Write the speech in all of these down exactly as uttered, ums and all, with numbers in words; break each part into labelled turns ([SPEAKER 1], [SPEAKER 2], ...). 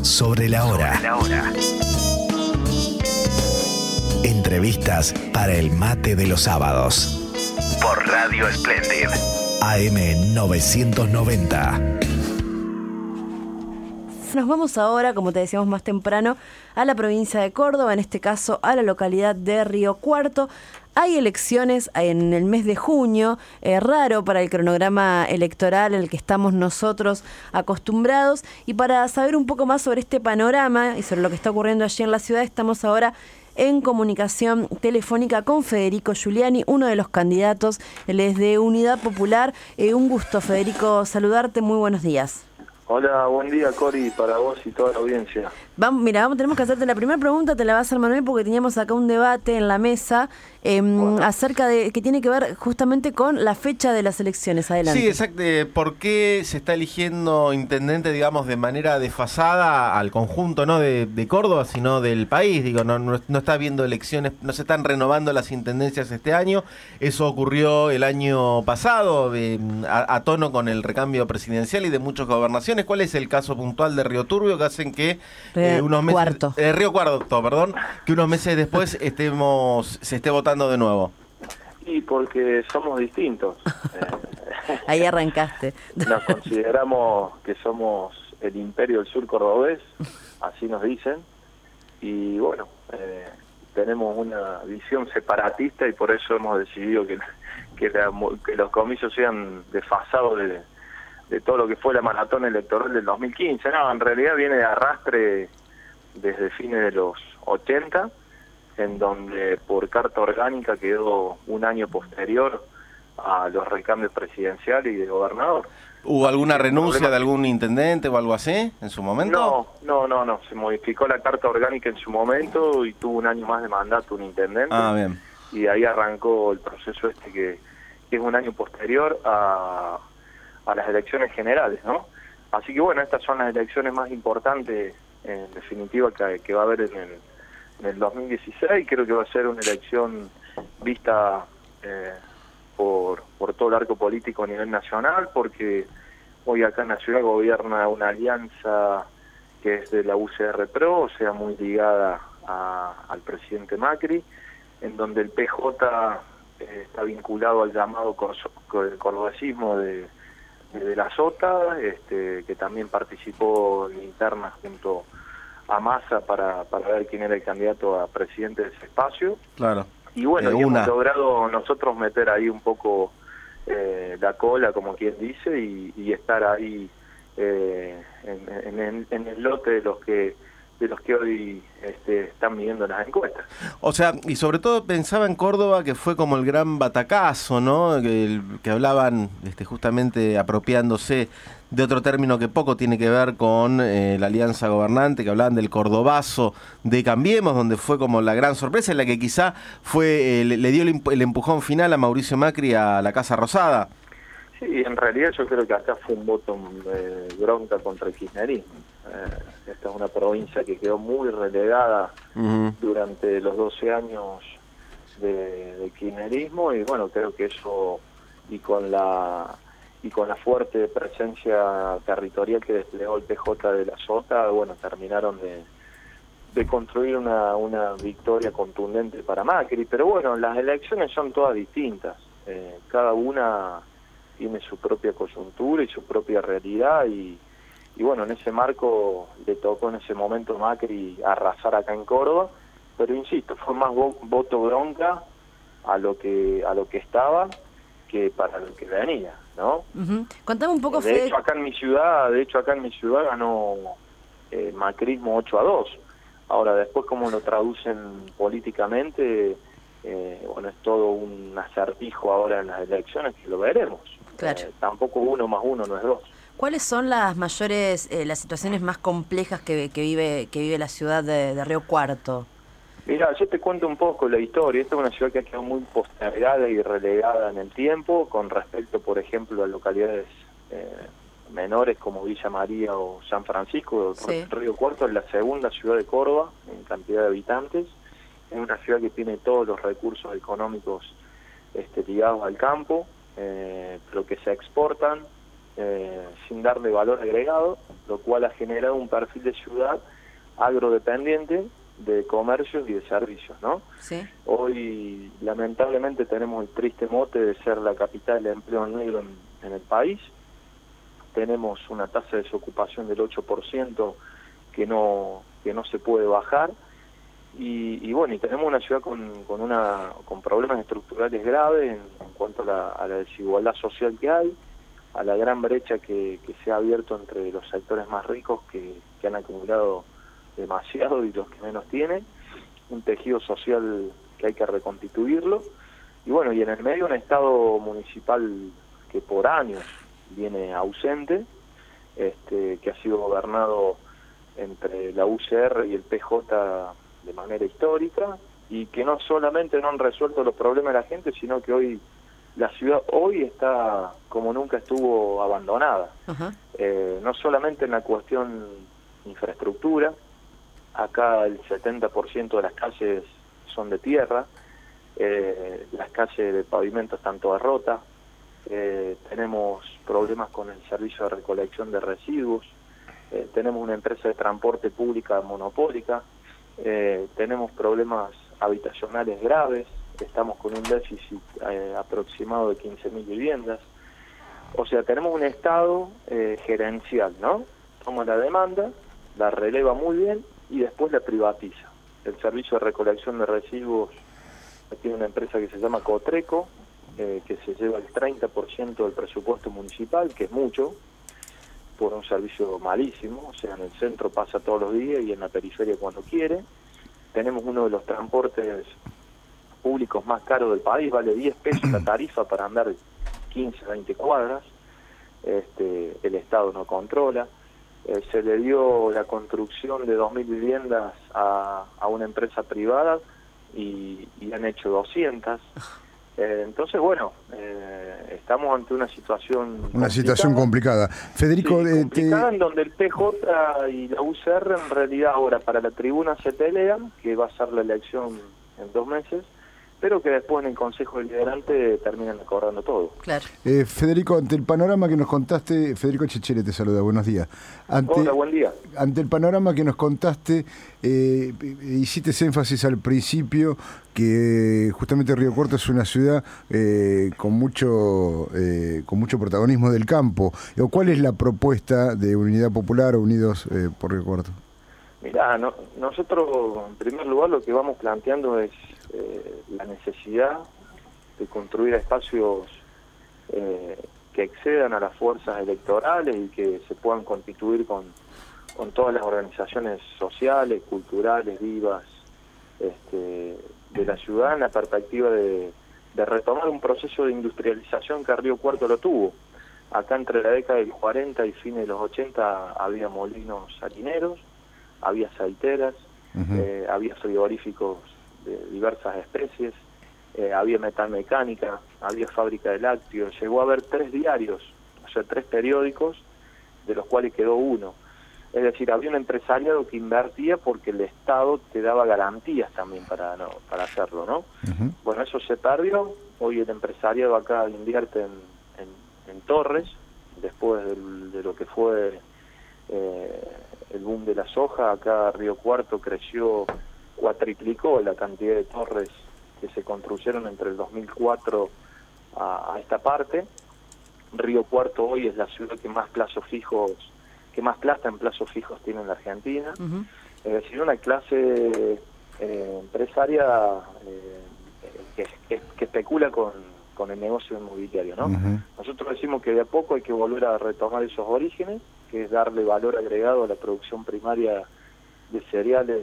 [SPEAKER 1] Sobre la hora.
[SPEAKER 2] Sobre la hora.
[SPEAKER 1] Entrevistas para el mate de los sábados.
[SPEAKER 2] Por Radio Splendid.
[SPEAKER 1] A M novecientos noventa.
[SPEAKER 3] Nos vamos ahora, como te decíamos más temprano, a la provincia de Córdoba, en este caso a la localidad de Río Cuarto. Hay elecciones en el mes de junio, eh, raro para el cronograma electoral en el que estamos nosotros acostumbrados. Y para saber un poco más sobre este panorama y sobre lo que está ocurriendo allí en la ciudad, estamos ahora en comunicación telefónica con Federico Giuliani, uno de los candidatos. Él es de Unidad Popular. Eh, un gusto, Federico, saludarte. Muy buenos días.
[SPEAKER 4] Hola, buen día, Cori, para vos y toda la audiencia.
[SPEAKER 3] Vamos, mira, vamos, tenemos que hacerte la primera pregunta, te la va a hacer Manuel, porque teníamos acá un debate en la mesa eh, bueno. acerca de, que tiene que ver justamente con la fecha de las elecciones. Adelante.
[SPEAKER 5] Sí, exacto. ¿Por qué se está eligiendo intendente, digamos, de manera desfasada al conjunto, no de, de Córdoba, sino del país? Digo, no, no, no está habiendo elecciones, no se están renovando las intendencias este año. Eso ocurrió el año pasado, de, a, a tono con el recambio presidencial y de muchas gobernaciones. ¿Cuál es el caso puntual de Río Turbio que hacen que eh, unos meses
[SPEAKER 3] Cuarto.
[SPEAKER 5] Eh, Río Cuarto, perdón, que unos meses después estemos se esté votando de nuevo?
[SPEAKER 4] Y porque somos distintos. eh,
[SPEAKER 3] Ahí arrancaste.
[SPEAKER 4] Nos consideramos que somos el imperio del sur cordobés, así nos dicen, y bueno, eh, tenemos una visión separatista y por eso hemos decidido que, que, la, que los comicios sean desfasados de de todo lo que fue la maratón electoral del dos mil quince. No, en realidad viene de arrastre desde fines de los ochenta, en donde por carta orgánica quedó un año posterior a los recambios presidenciales y de gobernador.
[SPEAKER 5] ¿Hubo alguna renuncia
[SPEAKER 4] problema...
[SPEAKER 5] de algún intendente o algo así en su momento?
[SPEAKER 4] No, no, no, no. Se modificó la carta orgánica en su momento y tuvo un año más de mandato un intendente.
[SPEAKER 5] Ah, bien.
[SPEAKER 4] Y ahí arrancó el proceso este que, que es un año posterior a... a las elecciones generales, ¿no? Así que bueno, estas son las elecciones más importantes, en definitiva, que, que va a haber en el, en el dos mil dieciséis. Creo que va a ser una elección vista eh, por, por todo el arco político a nivel nacional, porque hoy acá en la ciudad gobierna una alianza que es de la U C R P R O, o sea, muy ligada a, al presidente Macri, en donde el P J eh, está vinculado al llamado cordobesismo de de la Sota, este, que también participó en internas junto a Massa para, para ver quién era el candidato a presidente de ese espacio.
[SPEAKER 5] Claro.
[SPEAKER 4] Y bueno,
[SPEAKER 5] eh,
[SPEAKER 4] y
[SPEAKER 5] una.
[SPEAKER 4] hemos logrado nosotros meter ahí un poco eh, la cola, como quien dice, y, y estar ahí eh, en, en, en el lote de los que de los que hoy este, están midiendo las encuestas.
[SPEAKER 5] O sea, y sobre todo pensaba en Córdoba, que fue como el gran batacazo, ¿no? Que, el, que hablaban este, justamente apropiándose de otro término que poco tiene que ver con eh, la alianza gobernante, que hablaban del cordobazo de Cambiemos, donde fue como la gran sorpresa, en la que quizá fue eh, le, le dio el, el empujón final a Mauricio Macri a la Casa Rosada.
[SPEAKER 4] Sí, en realidad yo creo que acá fue un voto eh, bronca contra el kirchnerismo. Eh, esta es una provincia que quedó muy relegada uh-huh. durante los doce años de, de kirchnerismo, y bueno, creo que eso, y con la y con la fuerte presencia territorial que desplegó el P J de la Sota, bueno, terminaron de, de construir una, una victoria contundente para Macri. Pero bueno, las elecciones son todas distintas, eh, cada una tiene su propia coyuntura y su propia realidad, y, y bueno, en ese marco le tocó en ese momento Macri arrasar acá en Córdoba, pero insisto, fue más vo- voto bronca a lo que a lo que estaba que para lo que venía, ¿no?
[SPEAKER 3] Uh-huh. Contame un poco,
[SPEAKER 4] de
[SPEAKER 3] Fede.
[SPEAKER 4] hecho acá en mi ciudad, de hecho acá en mi ciudad ganó eh, macrismo ocho a dos. Ahora después cómo lo traducen políticamente, eh, bueno, es todo un acertijo ahora en las elecciones que lo veremos.
[SPEAKER 3] Claro.
[SPEAKER 4] Eh, tampoco uno más uno no es dos.
[SPEAKER 3] ¿Cuáles son las mayores, eh, las situaciones más complejas que, que vive que vive la ciudad de, de Río Cuarto?
[SPEAKER 4] Mira, yo te cuento un poco la historia. Esta es una ciudad que ha quedado muy postergada y relegada en el tiempo con respecto, por ejemplo, a localidades eh, menores como Villa María o San Francisco. Sí. Río Cuarto es la segunda ciudad de Córdoba en cantidad de habitantes. Es una ciudad que tiene todos los recursos económicos este, ligados al campo, eh, pero que se exportan eh, sin darle valor agregado, lo cual ha generado un perfil de ciudad agrodependiente de comercios y de servicios, ¿no?
[SPEAKER 3] Sí.
[SPEAKER 4] Hoy, lamentablemente, tenemos el triste mote de ser la capital del empleo negro en, en el país. Tenemos una tasa de desocupación del ocho por ciento que no que no se puede bajar. Y, y bueno, y tenemos una ciudad con, con, una, con problemas estructurales graves en, en cuanto a la, a la desigualdad social que hay, a la gran brecha que, que se ha abierto entre los sectores más ricos que, que han acumulado demasiado y los que menos tienen, un tejido social que hay que reconstituirlo, y bueno, y en el medio un Estado municipal que por años viene ausente, este, que ha sido gobernado entre la U C R y el P J de manera histórica, y que no solamente no han resuelto los problemas de la gente, sino que hoy la ciudad hoy está como nunca estuvo abandonada. Uh-huh. Eh, no solamente en la cuestión infraestructura, acá el setenta por ciento de las calles son de tierra, eh, las calles de pavimento están todas rotas, eh, tenemos problemas con el servicio de recolección de residuos, eh, tenemos una empresa de transporte pública monopólica, eh, tenemos problemas habitacionales graves, estamos con un déficit eh, aproximado de quince mil viviendas. O sea, tenemos un estado eh, gerencial, ¿no? Toma la demanda, la releva muy bien y después la privatiza. El servicio de recolección de residuos tiene una empresa que se llama Cotreco, eh, que se lleva el treinta por ciento del presupuesto municipal, que es mucho, por un servicio malísimo. O sea, en el centro pasa todos los días y en la periferia cuando quiere. Tenemos uno de los transportes públicos más caros del país, vale diez pesos la tarifa para andar quince, veinte cuadras. Este, el Estado no controla. Eh, se le dio la construcción de dos mil viviendas a, a una empresa privada y, y han hecho doscientas. Eh, entonces, bueno, eh, estamos ante una situación
[SPEAKER 6] Una situación complicada. Federico,
[SPEAKER 4] sí,
[SPEAKER 6] eh,
[SPEAKER 4] complicada
[SPEAKER 6] te...
[SPEAKER 4] en donde el P J y la U C R en realidad ahora para la tribuna se pelean, que va a ser la elección en dos meses, pero que después en el Consejo Deliberante terminan acordando todo.
[SPEAKER 3] Claro.
[SPEAKER 6] Eh, Federico, ante el panorama que nos contaste, Federico Chechere te saluda, buenos días. Ante,
[SPEAKER 4] Hola, buen día.
[SPEAKER 6] Ante el panorama que nos contaste, eh, hiciste énfasis al principio que justamente Río Cuarto es una ciudad eh, con mucho eh, con mucho protagonismo del campo. ¿Cuál es la propuesta de Unidad Popular o Unidos eh, por Río Cuarto?
[SPEAKER 4] Mirá, no, nosotros en primer lugar lo que vamos planteando es eh, la necesidad de construir espacios eh, que excedan a las fuerzas electorales y que se puedan constituir con, con todas las organizaciones sociales, culturales, vivas este, de la ciudad en la perspectiva de, de retomar un proceso de industrialización que Río Cuarto lo tuvo. Acá entre la década del cuarenta y fines de los ochenta había molinos harineros, había aceiteras, uh-huh. eh, había frigoríficos de diversas especies, eh, había metalmecánica, había fábrica de lácteos, llegó a haber tres diarios, o sea, tres periódicos, de los cuales quedó uno. Es decir, había un empresariado que invertía porque el Estado te daba garantías también para no, para hacerlo, ¿no? Uh-huh. Bueno, eso se perdió, hoy el empresariado acá invierte en, en, en torres, después del, de lo que fue eh, el boom de la soja. Acá Río Cuarto creció, cuatriplicó la cantidad de torres que se construyeron entre el dos mil cuatro a, a esta parte. Río Cuarto hoy es la ciudad que más plazos fijos, que más plata en plazos fijos tiene en la Argentina. Uh-huh. Es decir, una clase eh, empresaria eh, que, que, que especula con, con el negocio inmobiliario, ¿no? Uh-huh. Nosotros decimos que de a poco hay que volver a retomar esos orígenes, que es darle valor agregado a la producción primaria de cereales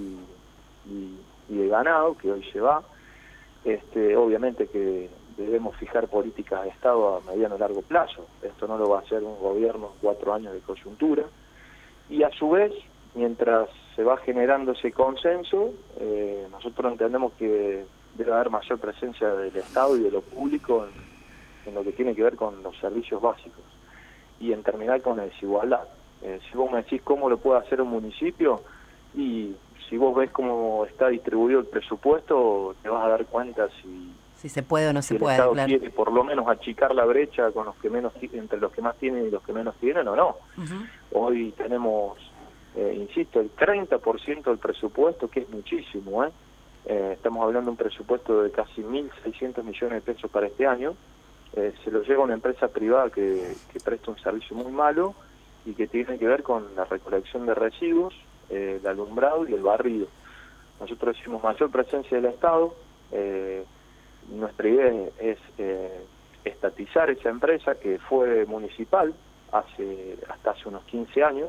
[SPEAKER 4] y, y, y de ganado, que hoy se va. Este, obviamente que debemos fijar políticas de Estado a mediano y largo plazo. Esto no lo va a hacer un gobierno en cuatro años de coyuntura. Y a su vez, mientras se va generando ese consenso, eh, nosotros entendemos que debe haber mayor presencia del Estado y de lo público en, en lo que tiene que ver con los servicios básicos. Y en terminar con la desigualdad. Eh, si vos me decís cómo lo puede hacer un municipio, y si vos ves cómo está distribuido el presupuesto, te vas a dar cuenta si,
[SPEAKER 3] Si se puede o no
[SPEAKER 4] si
[SPEAKER 3] se
[SPEAKER 4] el
[SPEAKER 3] puede,
[SPEAKER 4] Estado
[SPEAKER 3] claro.
[SPEAKER 4] quiere por lo menos achicar la brecha con los que menos entre los que más tienen y los que menos tienen o no. Uh-huh. Hoy tenemos, eh, insisto, el treinta por ciento del presupuesto, que es muchísimo, ¿eh? Eh, estamos hablando de un presupuesto de casi mil seiscientos millones de pesos para este año. Eh, se lo lleva una empresa privada que, que presta un servicio muy malo y que tiene que ver con la recolección de residuos, eh, el alumbrado y el barrido. Nosotros hicimos mayor presencia del Estado. Eh, nuestra idea es eh, estatizar esa empresa que fue municipal hace hasta hace unos quince años,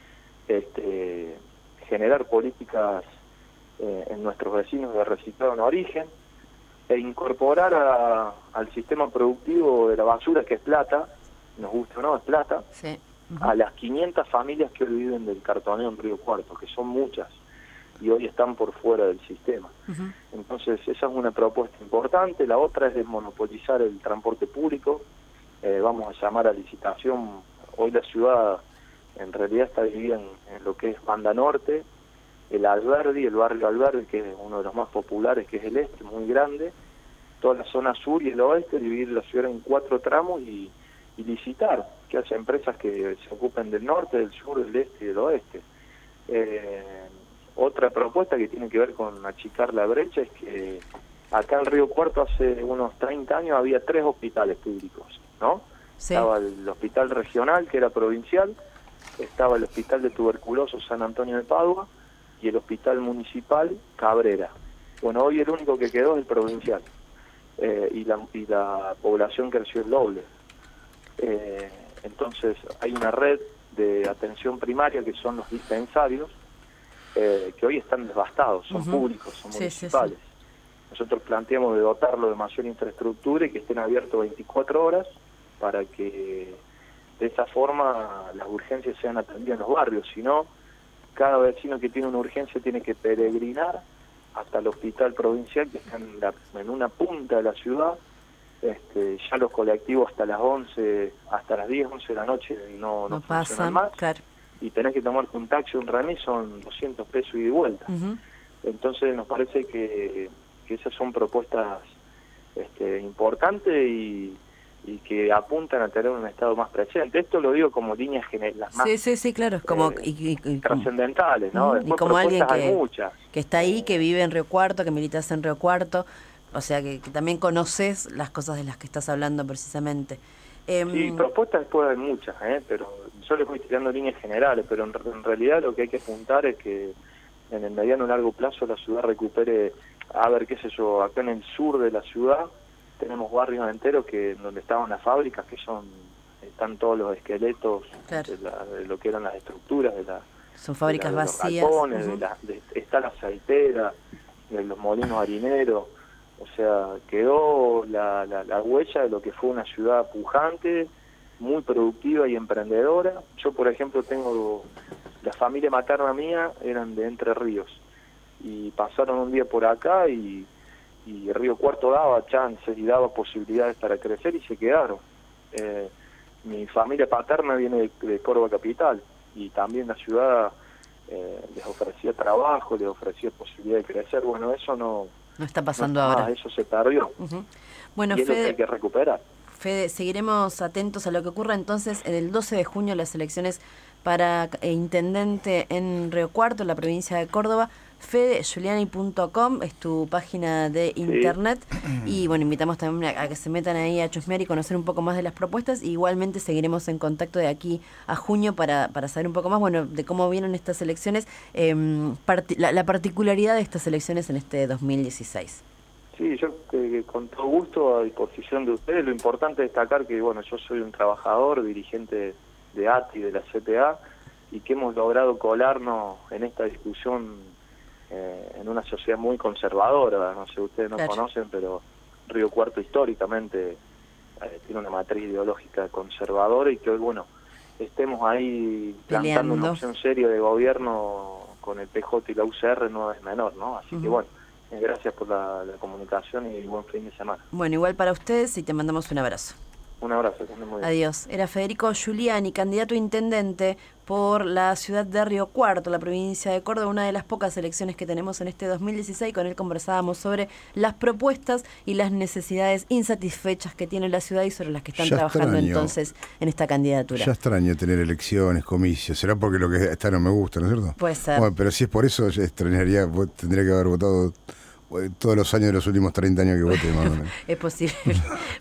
[SPEAKER 4] este, generar políticas eh, en nuestros vecinos de reciclado en origen e incorporar a, al sistema productivo de la basura, que es plata, nos gusta o no, es plata,
[SPEAKER 3] sí. Uh-huh.
[SPEAKER 4] a las quinientas familias que hoy viven del cartoneo en Río Cuarto, que son muchas, y hoy están por fuera del sistema. Uh-huh. Entonces, esa es una propuesta importante. La otra es desmonopolizar el transporte público. Eh, vamos a llamar a licitación. Hoy la ciudad en realidad está dividida en, en lo que es Banda Norte, el Alberdi, el barrio Alberdi, que es uno de los más populares, que es el este, muy grande, toda la zona sur y el oeste, dividir la ciudad en cuatro tramos y, y licitar, que haya empresas que se ocupen del norte, del sur, del este y del oeste. Eh, Otra propuesta que tiene que ver con achicar la brecha es que acá en Río Cuarto hace unos treinta años había tres hospitales públicos, ¿no? Sí. Estaba el hospital regional, que era provincial, estaba el hospital de tuberculosos San Antonio de Padua y el hospital municipal Cabrera. Bueno, hoy el único que quedó es el provincial, eh, y, la, y la población creció el doble. Eh, entonces hay una red de atención primaria que son los dispensarios, Eh, que hoy están devastados, son uh-huh. públicos, son sí, municipales. Sí, sí. Nosotros planteamos de dotarlo de mayor infraestructura y que estén abiertos veinticuatro horas para que de esa forma las urgencias sean atendidas en los barrios. Si no, cada vecino que tiene una urgencia tiene que peregrinar hasta el hospital provincial, que está en, la, en una punta de la ciudad. Este, ya los colectivos hasta las once, hasta las diez, once de la noche no, no, no pasan más. Claro. Y tenés que tomarte un taxi o un remis, son doscientos pesos y de vuelta. Uh-huh. Entonces nos parece que, que esas son propuestas este, importantes y, y que apuntan a tener un Estado más presente. Esto lo digo como líneas generales, más
[SPEAKER 3] sí, sí, sí, claro, como,
[SPEAKER 4] eh,
[SPEAKER 3] y, y, y,
[SPEAKER 4] trascendentales, ¿no?
[SPEAKER 3] Uh-huh. Y como alguien que,
[SPEAKER 4] hay muchas.
[SPEAKER 3] que está ahí, que vive en Río Cuarto, que militas en Río Cuarto, o sea que, que también conoces las cosas de las que estás hablando precisamente.
[SPEAKER 4] Sí, propuestas después hay muchas, ¿eh? Pero yo les voy tirando líneas generales, pero en, en realidad lo que hay que apuntar es que en el mediano y largo plazo la ciudad recupere, a ver, qué sé yo, acá en el sur de la ciudad tenemos barrios enteros que donde estaban las fábricas, que son están todos los esqueletos, claro, de, la, de lo que eran las estructuras, de la
[SPEAKER 3] son fábricas
[SPEAKER 4] de la, de
[SPEAKER 3] vacías,
[SPEAKER 4] los galpones,
[SPEAKER 3] uh-huh.
[SPEAKER 4] de la, de, está la aceitera, de los molinos harineros. O sea, quedó la, la, la huella de lo que fue una ciudad pujante, muy productiva y emprendedora. Yo, por ejemplo, tengo la familia materna mía, eran de Entre Ríos, y pasaron un día por acá y, y Río Cuarto daba chances y daba posibilidades para crecer y se quedaron. Eh, mi familia paterna viene de, de Córdoba capital y también la ciudad eh, les ofrecía trabajo, les ofrecía posibilidad de crecer. Bueno, eso no...
[SPEAKER 3] No está pasando
[SPEAKER 4] no,
[SPEAKER 3] ahora.
[SPEAKER 4] Ah, eso se perdió.
[SPEAKER 3] Uh-huh. Bueno,
[SPEAKER 4] y es
[SPEAKER 3] Fede,
[SPEAKER 4] lo que hay que recuperar.
[SPEAKER 3] Fede, seguiremos atentos a lo que ocurra entonces en el doce de junio, las elecciones para eh, intendente en Río Cuarto, en la provincia de Córdoba. fede giuliani punto com es tu página de internet. Sí. Y bueno, invitamos también a, a que se metan ahí a chusmear y conocer un poco más de las propuestas. Y igualmente seguiremos en contacto de aquí a junio para, para saber un poco más, bueno, de cómo vienen estas elecciones, eh, part- la, la particularidad de estas elecciones en este dos mil dieciséis.
[SPEAKER 4] Sí, yo eh, con todo gusto a disposición de ustedes. Lo importante es destacar que, bueno, yo soy un trabajador, dirigente de A T I, de la C T A, y que hemos logrado colarnos en esta discusión Eh, en una sociedad muy conservadora. No sé, ustedes no claro. conocen, pero Río Cuarto históricamente eh, tiene una matriz ideológica conservadora y que hoy, bueno, estemos ahí plantando una opción seria de gobierno con el P J y la U C R no es menor, ¿no? Así uh-huh. que bueno, eh, gracias por la, la comunicación y buen fin de semana.
[SPEAKER 3] Bueno, igual para ustedes y te mandamos un abrazo.
[SPEAKER 4] Un abrazo. Que anden muy bien.
[SPEAKER 3] Adiós. Era Federico Giuliani, candidato a intendente por la ciudad de Río Cuarto, la provincia de Córdoba, una de las pocas elecciones que tenemos en este dos mil dieciséis. Con él conversábamos sobre las propuestas y las necesidades insatisfechas que tiene la ciudad y sobre las que están
[SPEAKER 6] Ya
[SPEAKER 3] trabajando
[SPEAKER 6] extraño.
[SPEAKER 3] entonces en esta candidatura.
[SPEAKER 6] Ya extraño tener elecciones, comicios. ¿Será porque lo que está no me gusta, ¿no es cierto?
[SPEAKER 3] Puede ser.
[SPEAKER 6] Bueno, pero si es por eso, ya extrañaría, vos tendría que haber votado eh, todos los años de los últimos treinta años que voté, más o menos.
[SPEAKER 3] Es posible.